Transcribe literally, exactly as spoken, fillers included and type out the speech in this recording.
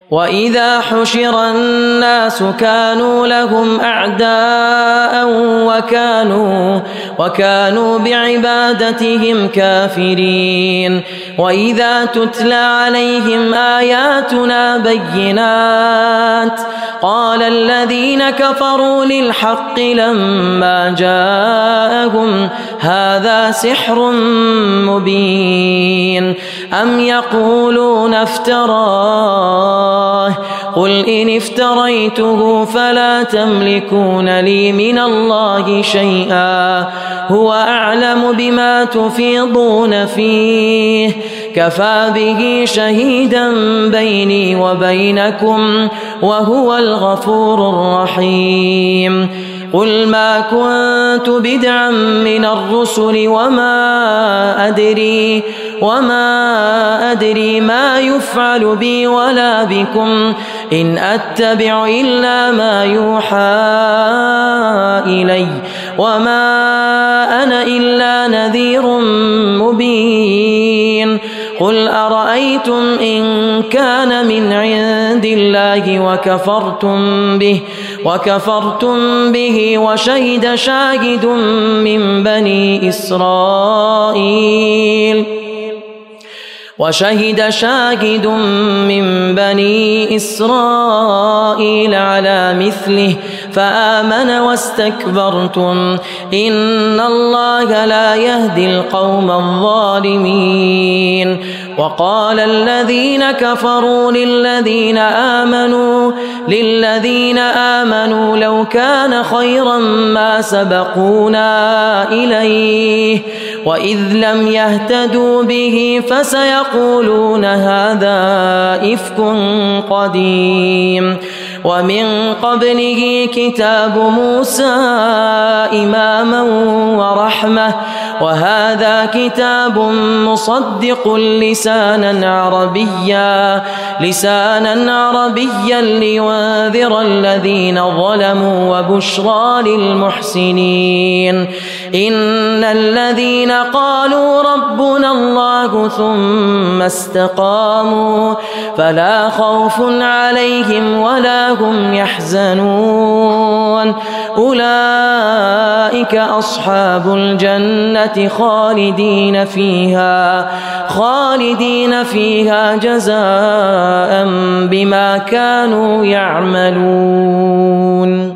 وإذا حشر الناس كانوا لهم أعداء وكانوا, وكانوا بعبادتهم كافرين. وإذا تتلى عليهم آياتنا بينات قال الذين كفروا للحق لما جاءهم هذا سحر مبين أم يقولون افتراه قل إن افتريته فلا تملكون لي من الله شيئا هو أعلم بما تفيضون فيه كفى به شهيدا بيني وبينكم وهو الغفور الرحيم. قل ما كنت بدعا من الرسل وما أدري وما أدري ما يفعل بي ولا بكم إن أتبع إلا ما يوحى إلي وما أنا إلا نذير مبين. قل أرأيتم إن كان من عند الله وكفرتم به وكفرتم به وشهد شاهد من بني إسرائيل وشهد شاهد من بني إسرائيل على مثله فآمن واستكبرتم إن الله لا يهدي القوم الظالمين. وقال الذين كفروا للذين آمنوا للذين آمنوا لو كان خيرا ما سبقونا إليه وإذ لم يهتدوا به فسيقولون هذا إفك قديم. ومن قبله كتاب موسى إماما ورحمة وهذا كتاب مصدق لسانا عربيا لسانا عربيا لينذر الذين ظلموا وبشرى للمحسنين. إن الذين قالوا ربنا الله ثم استقاموا فلا خوف عليهم ولا هم يحزنون أولئك أصحاب الجنة خالدين فيها خالدين فيها جزاء بما كانوا يعملون.